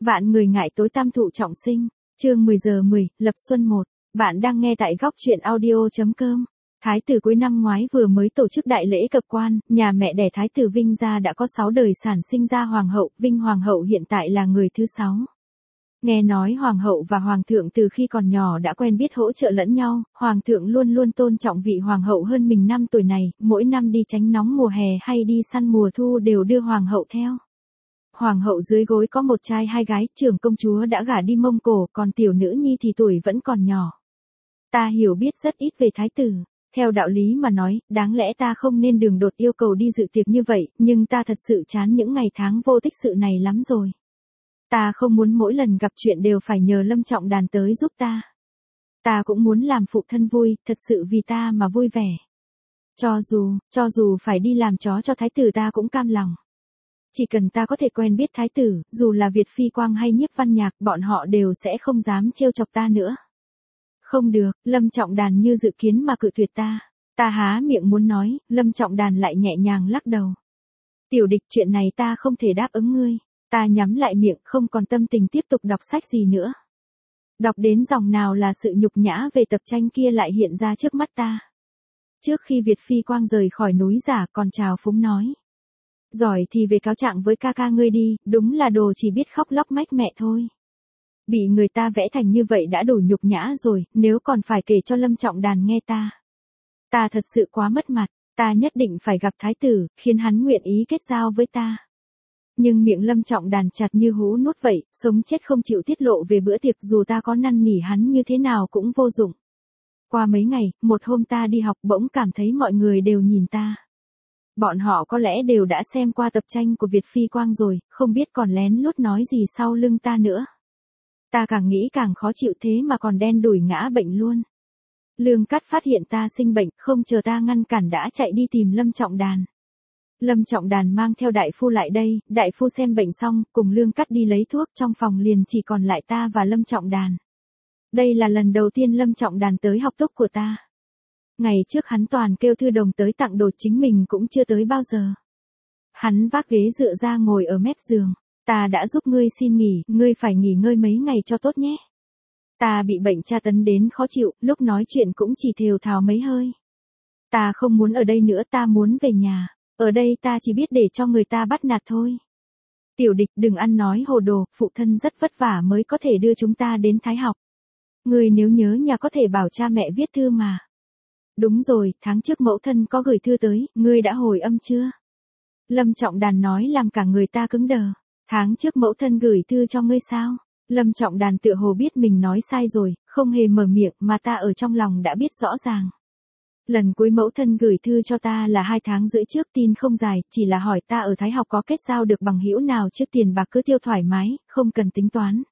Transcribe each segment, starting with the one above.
Vạn người ngại tối tam thụ trọng sinh, chương 10 giờ 10, Lập Xuân 1. Bạn đang nghe tại góc truyện audio.com. Thái tử cuối năm ngoái vừa mới tổ chức đại lễ cập quan, nhà mẹ đẻ Thái tử Vinh gia đã có 6 đời sản sinh ra hoàng hậu, Vinh hoàng hậu hiện tại là người thứ 6. Nghe nói hoàng hậu và hoàng thượng từ khi còn nhỏ đã quen biết hỗ trợ lẫn nhau, hoàng thượng luôn luôn tôn trọng vị hoàng hậu hơn mình 5 tuổi này, mỗi năm đi tránh nóng mùa hè hay đi săn mùa thu đều đưa hoàng hậu theo. Hoàng hậu dưới gối có một trai 2 gái, trưởng công chúa đã gả đi Mông Cổ, còn tiểu nữ nhi thì tuổi vẫn còn nhỏ. Ta hiểu biết rất ít về thái tử. Theo đạo lý mà nói, đáng lẽ ta không nên đường đột yêu cầu đi dự tiệc như vậy, nhưng ta thật sự chán những ngày tháng vô tích sự này lắm rồi. Ta không muốn mỗi lần gặp chuyện đều phải nhờ Lâm Trọng Đàn tới giúp ta. Ta cũng muốn làm phụ thân vui, thật sự vì ta mà vui vẻ. Cho dù phải đi làm chó cho thái tử ta cũng cam lòng. Chỉ cần ta có thể quen biết thái tử, dù là Việt Phi Quang hay Nhiếp Văn Nhạc, bọn họ đều sẽ không dám trêu chọc ta nữa. Không được, Lâm Trọng Đàn như dự kiến mà cự tuyệt ta. Ta há miệng muốn nói, Lâm Trọng Đàn lại nhẹ nhàng lắc đầu. Tiểu địch, chuyện này ta không thể đáp ứng ngươi. Ta nhắm lại miệng, không còn tâm tình tiếp tục đọc sách gì nữa. Đọc đến dòng nào là sự nhục nhã về tập tranh kia lại hiện ra trước mắt ta. Trước khi Việt Phi Quang rời khỏi núi giả còn chào phúng nói. Giỏi thì về cáo trạng với ca ca ngươi đi, đúng là đồ chỉ biết khóc lóc mách mẹ thôi. Bị người ta vẽ thành như vậy đã đủ nhục nhã rồi, nếu còn phải kể cho Lâm Trọng Đàn nghe ta. Ta thật sự quá mất mặt, ta nhất định phải gặp thái tử, khiến hắn nguyện ý kết giao với ta. Nhưng miệng Lâm Trọng Đàn chặt như hũ nút vậy, sống chết không chịu tiết lộ về bữa tiệc, dù ta có năn nỉ hắn như thế nào cũng vô dụng. Qua mấy ngày, một hôm ta đi học bỗng cảm thấy mọi người đều nhìn ta. Bọn họ có lẽ đều đã xem qua tập tranh của Việt Phi Quang rồi, không biết còn lén lút nói gì sau lưng ta nữa. Ta càng nghĩ càng khó chịu, thế mà còn đen đủi ngã bệnh luôn. Lương Cát phát hiện ta sinh bệnh, không chờ ta ngăn cản đã chạy đi tìm Lâm Trọng Đàn. Lâm Trọng Đàn mang theo đại phu lại đây, đại phu xem bệnh xong, cùng Lương Cát đi lấy thuốc, trong phòng liền chỉ còn lại ta và Lâm Trọng Đàn. Đây là lần đầu tiên Lâm Trọng Đàn tới học túc của ta. Ngày trước hắn toàn kêu Thư Đồng tới tặng đồ, chính mình cũng chưa tới bao giờ. Hắn vác ghế dựa ra ngồi ở mép giường. Ta đã giúp ngươi xin nghỉ, ngươi phải nghỉ ngơi mấy ngày cho tốt nhé. Ta bị bệnh tra tấn đến khó chịu, lúc nói chuyện cũng chỉ thều thào mấy hơi. Ta không muốn ở đây nữa, ta muốn về nhà. Ở đây ta chỉ biết để cho người ta bắt nạt thôi. Tiểu địch, đừng ăn nói hồ đồ, phụ thân rất vất vả mới có thể đưa chúng ta đến Thái học. Ngươi nếu nhớ nhà có thể bảo cha mẹ viết thư mà. Đúng rồi, tháng trước mẫu thân có gửi thư tới, ngươi đã hồi âm chưa? Lâm Trọng Đàn nói làm cả người ta cứng đờ. Tháng trước mẫu thân gửi thư cho ngươi sao? Lâm Trọng Đàn tựa hồ biết mình nói sai rồi, không hề mở miệng mà ta ở trong lòng đã biết rõ ràng. Lần cuối mẫu thân gửi thư cho ta là 2 tháng rưỡi trước, tin không dài, chỉ là hỏi ta ở Thái học có kết giao được bằng hữu nào trước, tiền bạc cứ tiêu thoải mái, không cần tính toán.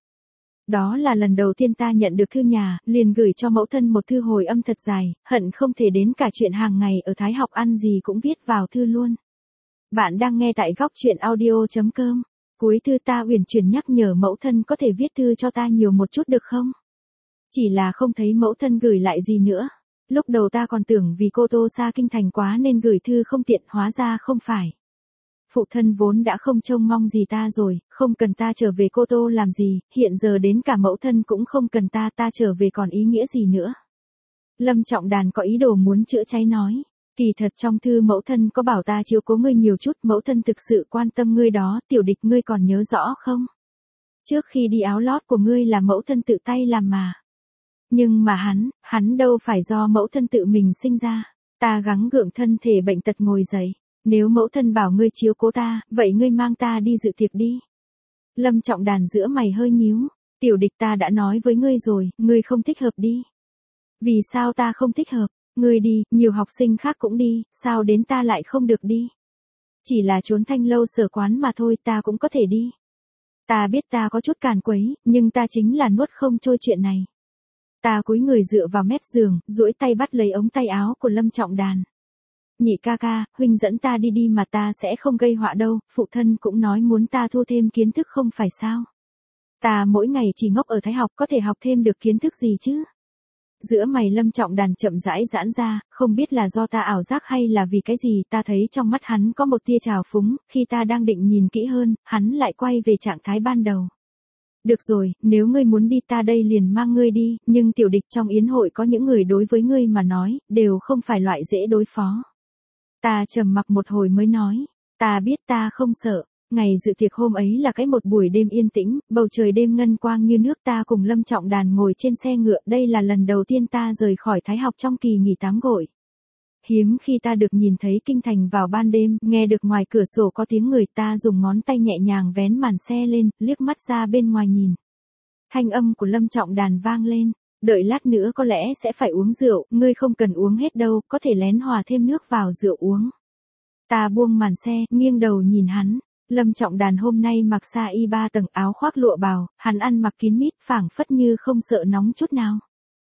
Đó là lần đầu tiên ta nhận được thư nhà, liền gửi cho mẫu thân một thư hồi âm thật dài, hận không thể đến cả chuyện hàng ngày ở Thái học ăn gì cũng viết vào thư luôn. Bạn đang nghe tại góc truyện audio.com. Cuối thư ta uyển chuyển nhắc nhở mẫu thân có thể viết thư cho ta nhiều một chút được không? Chỉ là không thấy mẫu thân gửi lại gì nữa. Lúc đầu ta còn tưởng vì cô Tô xa kinh thành quá nên gửi thư không tiện, hóa ra không phải. Phụ thân vốn đã không trông mong gì ta rồi, không cần ta trở về Cô Tô làm gì, hiện giờ đến cả mẫu thân cũng không cần ta trở về còn ý nghĩa gì nữa. Lâm Trọng Đàn có ý đồ muốn chữa cháy nói. Kỳ thật trong thư mẫu thân có bảo ta chiếu cố ngươi nhiều chút, mẫu thân thực sự quan tâm ngươi đó, tiểu địch, ngươi còn nhớ rõ không? Trước khi đi áo lót của ngươi là mẫu thân tự tay làm mà. Nhưng mà hắn đâu phải do mẫu thân tự mình sinh ra. Ta gắng gượng thân thể bệnh tật ngồi dậy. Nếu mẫu thân bảo ngươi chiếu cố ta, vậy ngươi mang ta đi dự tiệc đi. Lâm Trọng Đàn giữa mày hơi nhíu. Tiểu địch, ta đã nói với ngươi rồi, ngươi không thích hợp đi. Vì sao ta không thích hợp? Ngươi đi, nhiều học sinh khác cũng đi, sao đến ta lại không được đi? Chỉ là trốn thanh lâu sở quán mà thôi, ta cũng có thể đi. Ta biết ta có chút càn quấy, nhưng ta chính là nuốt không trôi chuyện này. Ta cúi người dựa vào mép giường, duỗi tay bắt lấy ống tay áo của Lâm Trọng Đàn. Nhị ca ca, huynh dẫn ta đi đi mà, ta sẽ không gây họa đâu, phụ thân cũng nói muốn ta thu thêm kiến thức không phải sao? Ta mỗi ngày chỉ ngốc ở Thái học, có thể học thêm được kiến thức gì chứ? Giữa mày Lâm Trọng Đàn chậm rãi giãn ra, không biết là do ta ảo giác hay là vì cái gì, ta thấy trong mắt hắn có một tia trào phúng, khi ta đang định nhìn kỹ hơn, hắn lại quay về trạng thái ban đầu. Được rồi, nếu ngươi muốn đi ta đây liền mang ngươi đi, nhưng tiểu địch trong yến hội có những người đối với ngươi mà nói, đều không phải loại dễ đối phó. Ta trầm mặc một hồi mới nói, ta biết ta không sợ. Ngày dự tiệc hôm ấy là cái một buổi đêm yên tĩnh, bầu trời đêm ngân quang như nước, ta cùng Lâm Trọng Đàn ngồi trên xe ngựa, đây là lần đầu tiên ta rời khỏi Thái học trong kỳ nghỉ tắm gội. Hiếm khi ta được nhìn thấy kinh thành vào ban đêm, nghe được ngoài cửa sổ có tiếng người, ta dùng ngón tay nhẹ nhàng vén màn xe lên, liếc mắt ra bên ngoài nhìn. Thanh âm của Lâm Trọng Đàn vang lên, đợi lát nữa có lẽ sẽ phải uống rượu, ngươi không cần uống hết đâu, có thể lén hòa thêm nước vào rượu uống. Ta buông màn xe, nghiêng đầu nhìn hắn. Lâm Trọng Đàn hôm nay mặc sa y 3 tầng áo khoác lụa bào, hắn ăn mặc kín mít phảng phất như không sợ nóng chút nào.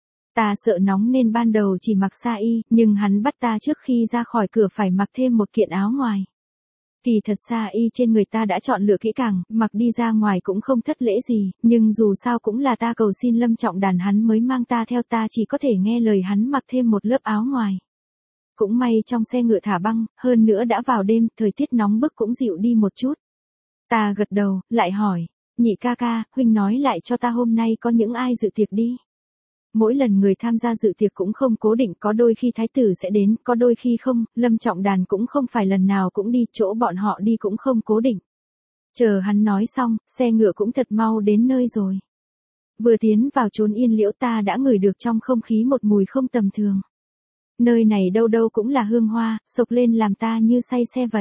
Ta sợ nóng nên ban đầu chỉ mặc sa y, nhưng hắn bắt ta trước khi ra khỏi cửa phải mặc thêm một kiện áo ngoài. Kỳ thật sa y trên người ta đã chọn lựa kỹ càng, mặc đi ra ngoài cũng không thất lễ gì, nhưng dù sao cũng là ta cầu xin Lâm Trọng Đàn hắn mới mang ta theo, ta chỉ có thể nghe lời hắn mặc thêm một lớp áo ngoài. Cũng may trong xe ngựa thả băng, hơn nữa đã vào đêm, thời tiết nóng bức cũng dịu đi một chút. Ta gật đầu, lại hỏi, nhị ca ca, huynh nói lại cho ta hôm nay có những ai dự tiệc đi. Mỗi lần người tham gia dự tiệc cũng không cố định, có đôi khi thái tử sẽ đến, có đôi khi không, Lâm Trọng Đàn cũng không phải lần nào cũng đi, chỗ bọn họ đi cũng không cố định. Chờ hắn nói xong, xe ngựa cũng thật mau đến nơi rồi. Vừa tiến vào chốn yên liễu ta đã ngửi được trong không khí một mùi không tầm thường. Nơi này đâu đâu cũng là hương hoa, sộc lên làm ta như say xe vậy.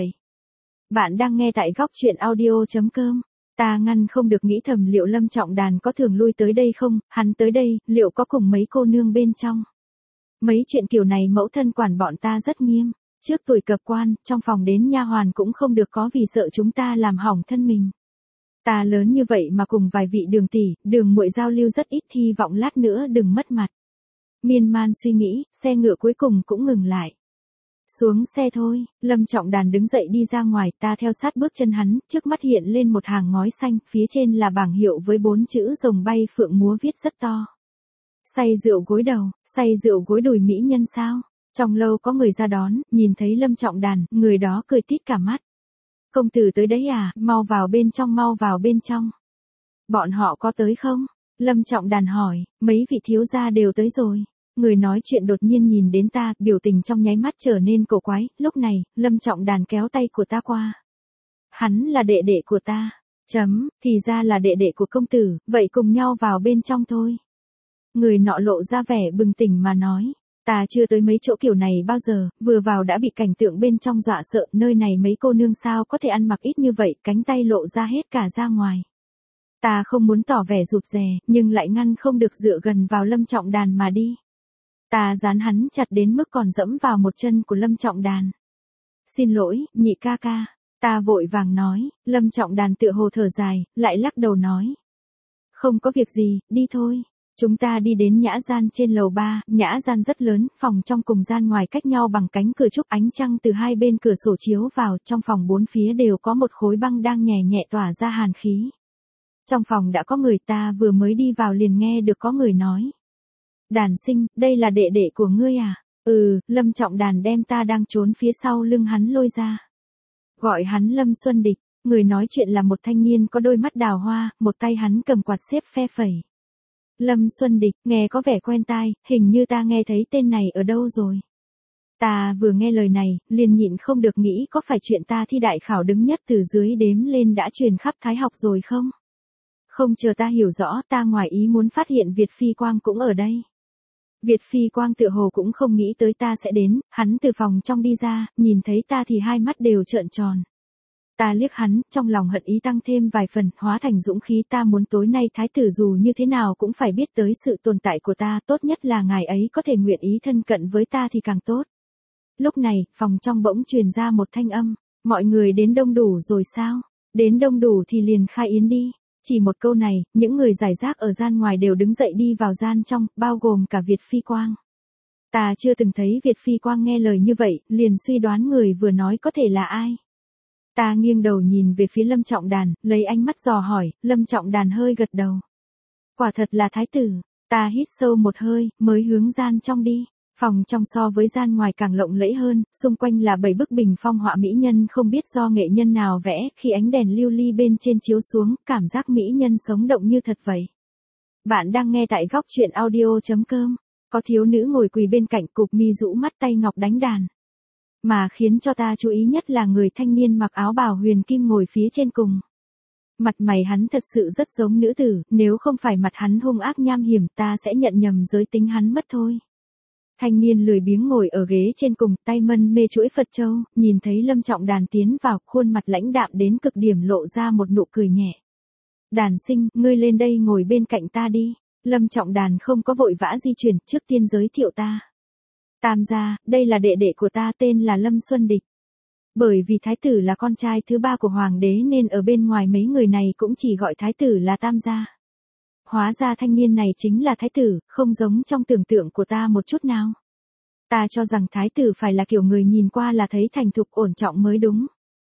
Bạn đang nghe tại góc truyện audio.com. Ta ngăn không được nghĩ thầm liệu Lâm Trọng Đàn có thường lui tới đây không, hắn tới đây, liệu có cùng mấy cô nương bên trong. Mấy chuyện kiểu này mẫu thân quản bọn ta rất nghiêm, trước tuổi cập quan, trong phòng đến nha hoàn cũng không được có vì sợ chúng ta làm hỏng thân mình. Ta lớn như vậy mà cùng vài vị đường tỷ, đường muội giao lưu rất ít, hy vọng lát nữa đừng mất mặt. Miên man suy nghĩ, xe ngựa cuối cùng cũng ngừng lại. Xuống xe thôi, Lâm Trọng Đàn đứng dậy đi ra ngoài, ta theo sát bước chân hắn, trước mắt hiện lên một hàng ngói xanh, phía trên là bảng hiệu với 4 chữ rồng bay phượng múa viết rất to. Say rượu gối đầu, say rượu gối đùi mỹ nhân sao? Trong lâu có người ra đón, nhìn thấy Lâm Trọng Đàn, người đó cười tít cả mắt. Công tử tới đấy à, mau vào bên trong, mau vào bên trong. Bọn họ có tới không? Lâm Trọng Đàn hỏi, mấy vị thiếu gia đều tới rồi. Người nói chuyện đột nhiên nhìn đến ta, biểu tình trong nháy mắt trở nên cổ quái, lúc này, Lâm Trọng Đàn kéo tay của ta qua. Hắn là đệ đệ của ta. Thì ra là đệ đệ của công tử, vậy cùng nhau vào bên trong thôi. Người nọ lộ ra vẻ bừng tỉnh mà nói. Ta chưa tới mấy chỗ kiểu này bao giờ, vừa vào đã bị cảnh tượng bên trong dọa sợ, nơi này mấy cô nương sao có thể ăn mặc ít như vậy, cánh tay lộ ra hết cả ra ngoài. Ta không muốn tỏ vẻ rụt rè, nhưng lại ngăn không được dựa gần vào Lâm Trọng Đàn mà đi. Ta dán hắn chặt đến mức còn dẫm vào một chân của Lâm Trọng Đàn. Xin lỗi, nhị ca ca. Ta vội vàng nói, Lâm Trọng Đàn tựa hồ thở dài, lại lắc đầu nói. Không có việc gì, đi thôi. Chúng ta đi đến nhã gian trên lầu 3, nhã gian rất lớn, phòng trong cùng gian ngoài cách nhau bằng cánh cửa trúc, ánh trăng từ hai bên cửa sổ chiếu vào, trong phòng bốn phía đều có một khối băng đang nhẹ nhẹ tỏa ra hàn khí. Trong phòng đã có người, ta vừa mới đi vào liền nghe được có người nói. Đàn sinh, đây là đệ đệ của ngươi à? Lâm Trọng Đàn đem ta đang trốn phía sau lưng hắn lôi ra. Gọi hắn Lâm Xuân Địch, người nói chuyện là một thanh niên có đôi mắt đào hoa, một tay hắn cầm quạt xếp phe phẩy. Lâm Xuân Địch, nghe có vẻ quen tai, hình như ta nghe thấy tên này ở đâu rồi. Ta vừa nghe lời này, liền nhịn không được nghĩ có phải chuyện ta thi đại khảo đứng nhất từ dưới đếm lên đã truyền khắp Thái học rồi không? Không chờ ta hiểu rõ, ta ngoài ý muốn phát hiện Việt Phi Quang cũng ở đây. Việt Phi Quang tựa hồ cũng không nghĩ tới ta sẽ đến, hắn từ phòng trong đi ra, nhìn thấy ta thì hai mắt đều trợn tròn. Ta liếc hắn, trong lòng hận ý tăng thêm vài phần, hóa thành dũng khí, ta muốn tối nay thái tử dù như thế nào cũng phải biết tới sự tồn tại của ta, tốt nhất là ngài ấy có thể nguyện ý thân cận với ta thì càng tốt. Lúc này, phòng trong bỗng truyền ra một thanh âm, mọi người đến đông đủ rồi sao? Đến đông đủ thì liền khai yến đi. Chỉ một câu này, những người giải rác ở gian ngoài đều đứng dậy đi vào gian trong, bao gồm cả Việt Phi Quang. Ta chưa từng thấy Việt Phi Quang nghe lời như vậy, liền suy đoán người vừa nói có thể là ai. Ta nghiêng đầu nhìn về phía Lâm Trọng Đàn, lấy ánh mắt dò hỏi, Lâm Trọng Đàn hơi gật đầu. Quả thật là thái tử, ta hít sâu một hơi, mới hướng gian trong đi. Phòng trong so với gian ngoài càng lộng lẫy hơn, xung quanh là 7 bức bình phong họa mỹ nhân không biết do nghệ nhân nào vẽ, khi ánh đèn lưu ly bên trên chiếu xuống, cảm giác mỹ nhân sống động như thật vậy. Bạn đang nghe tại góc truyện audio.com. Có thiếu nữ ngồi quỳ bên cạnh cụp mi rũ mắt tay ngọc đánh đàn. Mà khiến cho ta chú ý nhất là người thanh niên mặc áo bào huyền kim ngồi phía trên cùng. Mặt mày hắn thật sự rất giống nữ tử, nếu không phải mặt hắn hung ác nham hiểm ta sẽ nhận nhầm giới tính hắn mất thôi. Thanh niên lười biếng ngồi ở ghế trên cùng, tay mân mê chuỗi Phật châu, nhìn thấy Lâm Trọng Đàn tiến vào, khuôn mặt lãnh đạm đến cực điểm lộ ra một nụ cười nhẹ. Đàn sinh, ngươi lên đây ngồi bên cạnh ta đi. Lâm Trọng Đàn không có vội vã di chuyển, trước tiên giới thiệu ta. Tam gia, đây là đệ đệ của ta tên là Lâm Xuân Địch. Bởi vì thái tử là con trai thứ 3 của hoàng đế nên ở bên ngoài mấy người này cũng chỉ gọi thái tử là tam gia. Hóa ra thanh niên này chính là thái tử, không giống trong tưởng tượng của ta một chút nào. Ta cho rằng thái tử phải là kiểu người nhìn qua là thấy thành thục ổn trọng mới đúng.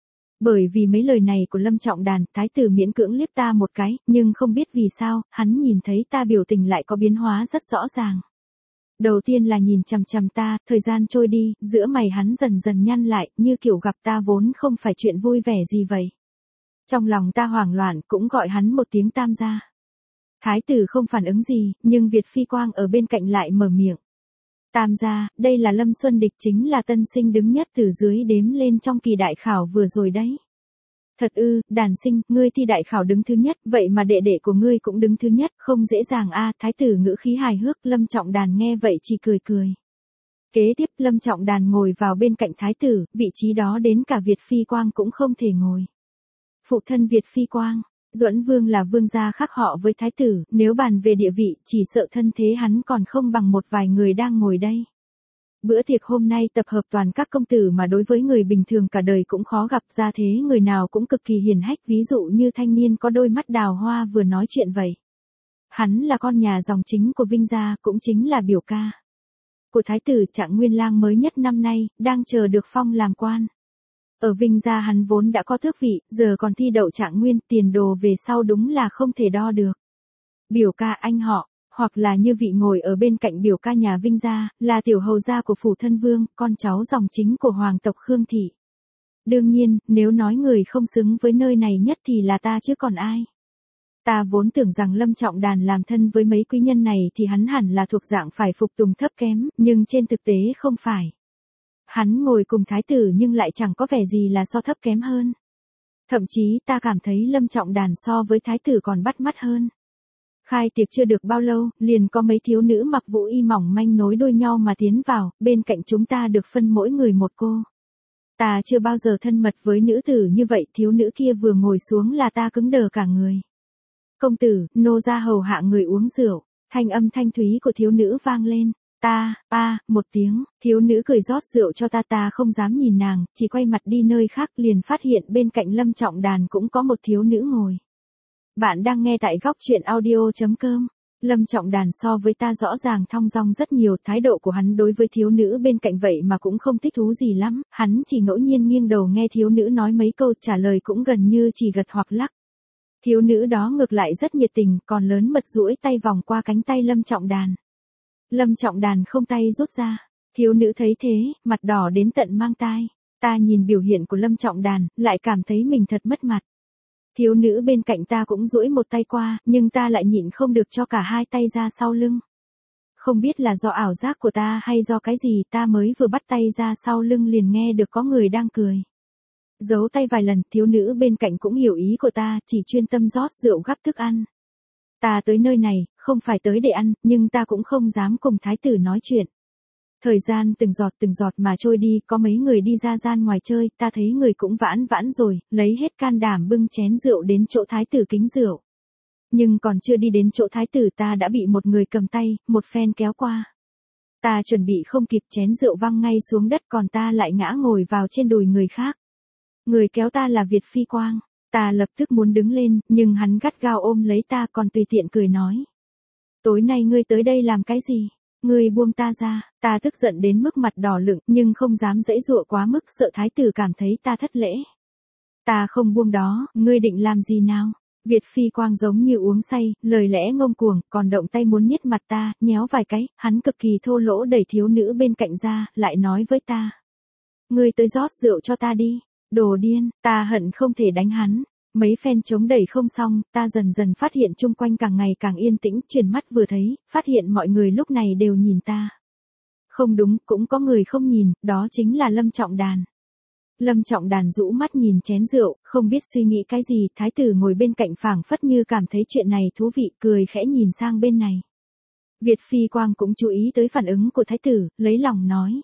Bởi vì mấy lời này của Lâm Trọng Đàn, thái tử miễn cưỡng liếc ta một cái, nhưng không biết vì sao, hắn nhìn thấy ta biểu tình lại có biến hóa rất rõ ràng. Đầu tiên là nhìn chằm chằm ta, thời gian trôi đi, giữa mày hắn dần dần nhăn lại, như kiểu gặp ta vốn không phải chuyện vui vẻ gì vậy. Trong lòng ta hoảng loạn cũng gọi hắn một tiếng tam gia. Thái tử không phản ứng gì, nhưng Việt Phi Quang ở bên cạnh lại mở miệng. Tam gia, đây là Lâm Xuân Địch chính là tân sinh đứng nhất từ dưới đếm lên trong kỳ đại khảo vừa rồi đấy. Thật ư, đàn sinh, ngươi thi đại khảo đứng thứ nhất, vậy mà đệ đệ của ngươi cũng đứng thứ nhất, không dễ dàng a. Thái tử ngữ khí hài hước, Lâm Trọng Đàn nghe vậy chỉ cười cười. Kế tiếp Lâm Trọng Đàn ngồi vào bên cạnh thái tử, vị trí đó đến cả Việt Phi Quang cũng không thể ngồi. Phụ thân Việt Phi Quang, Duẫn Vương là vương gia khác họ với thái tử, nếu bàn về địa vị, chỉ sợ thân thế hắn còn không bằng một vài người đang ngồi đây. Bữa tiệc hôm nay tập hợp toàn các công tử mà đối với người bình thường cả đời cũng khó gặp ra thế người nào cũng cực kỳ hiền hách, ví dụ như thanh niên có đôi mắt đào hoa vừa nói chuyện vậy. Hắn là con nhà dòng chính của Vinh gia, cũng chính là biểu ca của thái tử Trạng Nguyên Lang mới nhất năm nay, đang chờ được phong làm quan. Ở Vinh gia hắn vốn đã có tước vị, giờ còn thi đậu Trạng Nguyên, tiền đồ về sau đúng là không thể đo được. Biểu ca anh họ, hoặc là như vị ngồi ở bên cạnh biểu ca nhà Vinh gia, là tiểu hầu gia của phủ thân vương, con cháu dòng chính của hoàng tộc Khương Thị. Đương nhiên, nếu nói người không xứng với nơi này nhất thì là ta chứ còn ai. Ta vốn tưởng rằng Lâm Trọng Đàn làm thân với mấy quý nhân này thì hắn hẳn là thuộc dạng phải phục tùng thấp kém, nhưng trên thực tế không phải. Hắn ngồi cùng thái tử nhưng lại chẳng có vẻ gì là so thấp kém hơn. Thậm chí ta cảm thấy Lâm Trọng Đàn so với thái tử còn bắt mắt hơn. Khai tiệc chưa được bao lâu, liền có mấy thiếu nữ mặc vũ y mỏng manh nối đuôi nhau mà tiến vào, bên cạnh chúng ta được phân mỗi người một cô. Ta chưa bao giờ thân mật với nữ tử như vậy, thiếu nữ kia vừa ngồi xuống là ta cứng đờ cả người. Công tử, nô ra hầu hạ người uống rượu, thanh âm thanh thúy của thiếu nữ vang lên. Một tiếng, thiếu nữ cười rót rượu cho ta không dám nhìn nàng, chỉ quay mặt đi nơi khác liền phát hiện bên cạnh Lâm Trọng Đàn cũng có một thiếu nữ ngồi. Bạn đang nghe tại góc truyện audio.com. Lâm Trọng Đàn so với ta rõ ràng thong dong rất nhiều, thái độ của hắn đối với thiếu nữ bên cạnh vậy mà cũng không thích thú gì lắm, hắn chỉ ngẫu nhiên nghiêng đầu nghe thiếu nữ nói mấy câu, trả lời cũng gần như chỉ gật hoặc lắc. Thiếu nữ đó ngược lại rất nhiệt tình, còn lớn mật duỗi tay vòng qua cánh tay Lâm Trọng Đàn. Lâm Trọng Đàn không tay rút ra. Thiếu nữ thấy thế, mặt đỏ đến tận mang tai. Ta nhìn biểu hiện của Lâm Trọng Đàn, lại cảm thấy mình thật mất mặt. Thiếu nữ bên cạnh ta cũng duỗi một tay qua, nhưng ta lại nhịn không được cho cả hai tay ra sau lưng. Không biết là do ảo giác của ta hay do cái gì, ta mới vừa bắt tay ra sau lưng liền nghe được có người đang cười. Giấu tay vài lần, thiếu nữ bên cạnh cũng hiểu ý của ta, chỉ chuyên tâm rót rượu gắp thức ăn. Ta tới nơi này, không phải tới để ăn, nhưng ta cũng không dám cùng thái tử nói chuyện. Thời gian từng giọt mà trôi đi, có mấy người đi ra gian ngoài chơi, ta thấy người cũng vãn vãn rồi, lấy hết can đảm bưng chén rượu đến chỗ thái tử kính rượu. Nhưng còn chưa đi đến chỗ thái tử ta đã bị một người cầm tay, một phen kéo qua. Ta chuẩn bị không kịp, chén rượu văng ngay xuống đất, còn ta lại ngã ngồi vào trên đùi người khác. Người kéo ta là Việt Phi Quang. Ta lập tức muốn đứng lên, nhưng hắn gắt gao ôm lấy ta còn tùy tiện cười nói. Tối nay ngươi tới đây làm cái gì? Ngươi buông ta ra. Ta tức giận đến mức mặt đỏ lựng, nhưng không dám giãy giụa quá mức, sợ thái tử cảm thấy ta thất lễ. Ta không buông đó, ngươi định làm gì nào? Việt Phi Quang giống như uống say, lời lẽ ngông cuồng, còn động tay muốn niết mặt ta, nhéo vài cái, hắn cực kỳ thô lỗ đẩy thiếu nữ bên cạnh ra, lại nói với ta. Ngươi tới rót rượu cho ta đi, đồ điên, ta hận không thể đánh hắn. Mấy phen chống đẩy không xong, ta dần dần phát hiện chung quanh càng ngày càng yên tĩnh, chuyển mắt vừa thấy, phát hiện mọi người lúc này đều nhìn ta. Không đúng, cũng có người không nhìn, đó chính là Lâm Trọng Đàn. Lâm Trọng Đàn rũ mắt nhìn chén rượu, không biết suy nghĩ cái gì, thái tử ngồi bên cạnh phảng phất như cảm thấy chuyện này thú vị, cười khẽ nhìn sang bên này. Việt Phi Quang cũng chú ý tới phản ứng của thái tử, lấy lòng nói.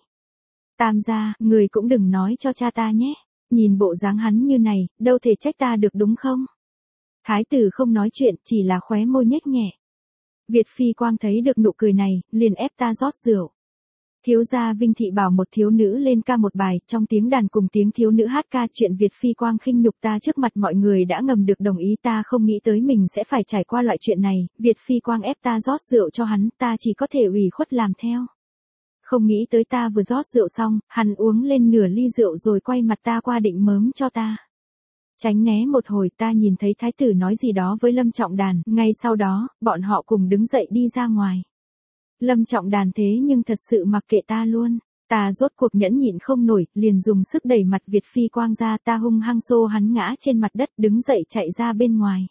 Tam gia, người cũng đừng nói cho cha ta nhé, nhìn bộ dáng hắn như này, đâu thể trách ta được đúng không? Thái tử không nói chuyện, chỉ là khóe môi nhếch nhẹ. Việt Phi Quang thấy được nụ cười này, liền ép ta rót rượu. Thiếu gia Vinh Thị bảo một thiếu nữ lên ca một bài, trong tiếng đàn cùng tiếng thiếu nữ hát ca, chuyện Việt Phi Quang khinh nhục ta trước mặt mọi người đã ngầm được đồng ý, ta không nghĩ tới mình sẽ phải trải qua loại chuyện này, Việt Phi Quang ép ta rót rượu cho hắn, ta chỉ có thể ủy khuất làm theo. Không nghĩ tới ta vừa rót rượu xong, hắn uống lên nửa ly rượu rồi quay mặt ta qua định mớm cho ta. Tránh né một hồi, ta nhìn thấy thái tử nói gì đó với Lâm Trọng Đàn, ngay sau đó, bọn họ cùng đứng dậy đi ra ngoài. Lâm Trọng Đàn thế nhưng thật sự mặc kệ ta luôn. Ta rốt cuộc nhẫn nhịn không nổi, liền dùng sức đẩy mặt Việt Phi Quang ra, ta hung hăng xô hắn ngã trên mặt đất, đứng dậy chạy ra bên ngoài.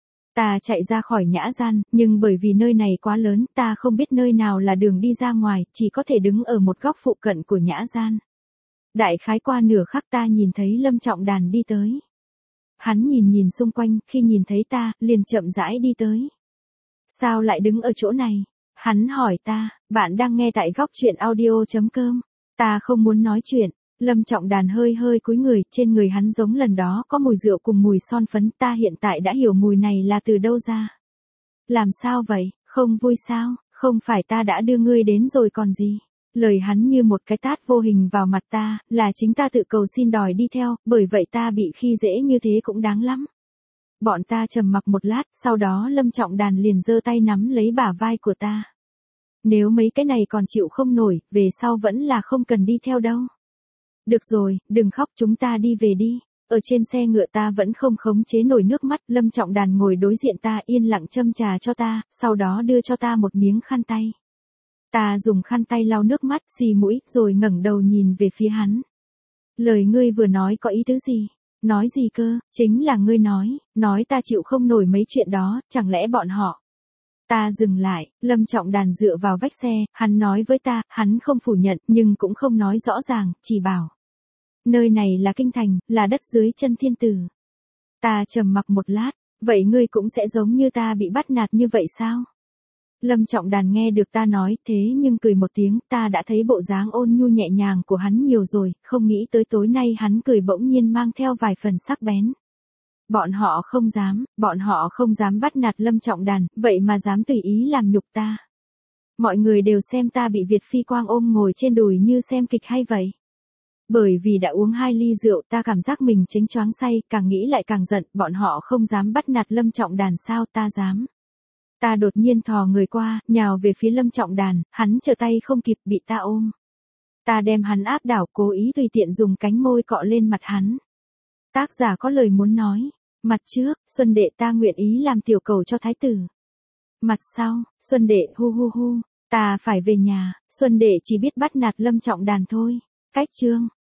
Ta chạy ra khỏi nhã gian, nhưng bởi vì nơi này quá lớn, ta không biết nơi nào là đường đi ra ngoài, chỉ có thể đứng ở một góc phụ cận của nhã gian. Đại khái qua nửa khắc ta nhìn thấy Lâm Trọng Đàn đi tới. Hắn nhìn xung quanh, khi nhìn thấy ta, liền chậm rãi đi tới. Sao lại đứng ở chỗ này? Hắn hỏi ta, bạn đang nghe tại góc truyện audio.com. Ta không muốn nói chuyện. Lâm Trọng Đàn hơi cúi người, trên người hắn giống lần đó có mùi rượu cùng mùi son phấn, ta hiện tại đã hiểu mùi này là từ đâu ra. Làm sao vậy, không vui sao, không phải ta đã đưa ngươi đến rồi còn gì. Lời hắn như một cái tát vô hình vào mặt ta, là chính ta tự cầu xin đòi đi theo, bởi vậy ta bị khi dễ như thế cũng đáng lắm. Bọn ta trầm mặc một lát, sau đó Lâm Trọng Đàn liền giơ tay nắm lấy bả vai của ta. Nếu mấy cái này còn chịu không nổi, về sau vẫn là không cần đi theo đâu. Được rồi, đừng khóc, chúng ta đi về đi. Ở trên xe ngựa ta vẫn không khống chế nổi nước mắt, Lâm Trọng Đàn ngồi đối diện ta yên lặng châm trà cho ta, sau đó đưa cho ta một miếng khăn tay. Ta dùng khăn tay lau nước mắt, xì mũi, rồi ngẩng đầu nhìn về phía hắn. Lời ngươi vừa nói có ý tứ gì? Nói gì cơ, chính là ngươi nói ta chịu không nổi mấy chuyện đó, chẳng lẽ bọn họ. Ta dừng lại, Lâm Trọng Đàn dựa vào vách xe, hắn nói với ta, hắn không phủ nhận, nhưng cũng không nói rõ ràng, chỉ bảo. Nơi này là kinh thành, là đất dưới chân thiên tử. Ta trầm mặc một lát, vậy ngươi cũng sẽ giống như ta bị bắt nạt như vậy sao? Lâm Trọng Đàn nghe được ta nói thế nhưng cười một tiếng, ta đã thấy bộ dáng ôn nhu nhẹ nhàng của hắn nhiều rồi, không nghĩ tới tối nay hắn cười bỗng nhiên mang theo vài phần sắc bén. Bọn họ không dám bắt nạt Lâm Trọng Đàn, vậy mà dám tùy ý làm nhục ta. Mọi người đều xem ta bị Việt Phi Quang ôm ngồi trên đùi như xem kịch hay vậy. Bởi vì đã uống 2 ly rượu ta cảm giác mình chánh choáng say, càng nghĩ lại càng giận, bọn họ không dám bắt nạt Lâm Trọng Đàn sao, ta dám. Ta đột nhiên thò người qua, nhào về phía Lâm Trọng Đàn, hắn trở tay không kịp bị ta ôm. Ta đem hắn áp đảo, cố ý tùy tiện dùng cánh môi cọ lên mặt hắn. Tác giả có lời muốn nói. Mặt trước, Xuân Đệ ta nguyện ý làm tiểu cầu cho thái tử. Mặt sau, Xuân Đệ hu, ta phải về nhà, Xuân Đệ chỉ biết bắt nạt Lâm Trọng Đàn thôi. Cách chương.